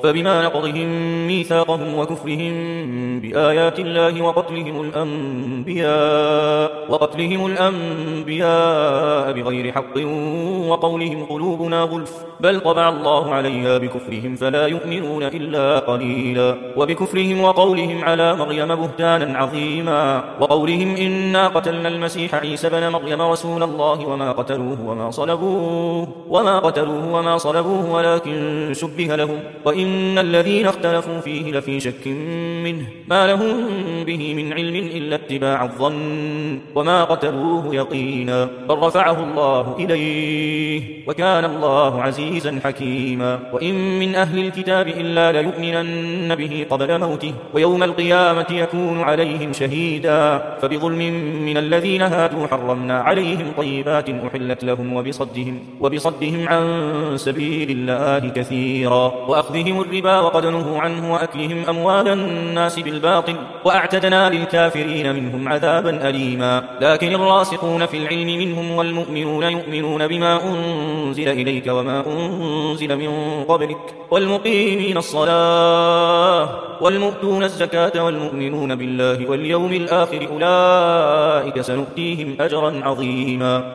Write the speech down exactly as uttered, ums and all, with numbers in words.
فبما نقضهم ميثاقهم وكفرهم بآيات الله وقتلهم الأنبياء وقتلهم الأنبياء بغير حق وقولهم قلوبنا غلف بل طبع الله عليها بكفرهم فلا يؤمنون إلا قليلا وبكفرهم وقولهم على مريم بهتانا عظيما وقولهم إنا قتلنا المسيح عيسى بن مريم رسول الله وما قتلوه وما صلبوه وما قتلوه وما صلبوه ولكن شبه لهم وإن الذين اختلفوا فيه لفي شك منه ما لهم به من علم إلا اتباع الظن وما قتلوه يقينا بل رفعه الله إليه وكان الله عزيزا حكيما وإن من أهل الكتاب إلا ليؤمنن به قبل موته ويوم القيامة يكون عليهم شهيدا فبظلم من الذين هادوا حرمنا عليهم طيبات أحلت لهم وبصدهم, وبصدهم عن سبيل الله كثيرا وأخذهم الربا وقد نهوا عنه وأكلهم أموال الناس بالباطل وأعتدنا للكافرين منهم عذابا أليما لكن الراسخون في العلم منهم والمؤمنون يؤمنون بما أنزل إليك وما أنزل من قبلك والمقيمين الصلاة والمؤتون الزكاة والمؤمنون بالله واليوم الآخر أولئك سنؤتيهم أجرا عظيما.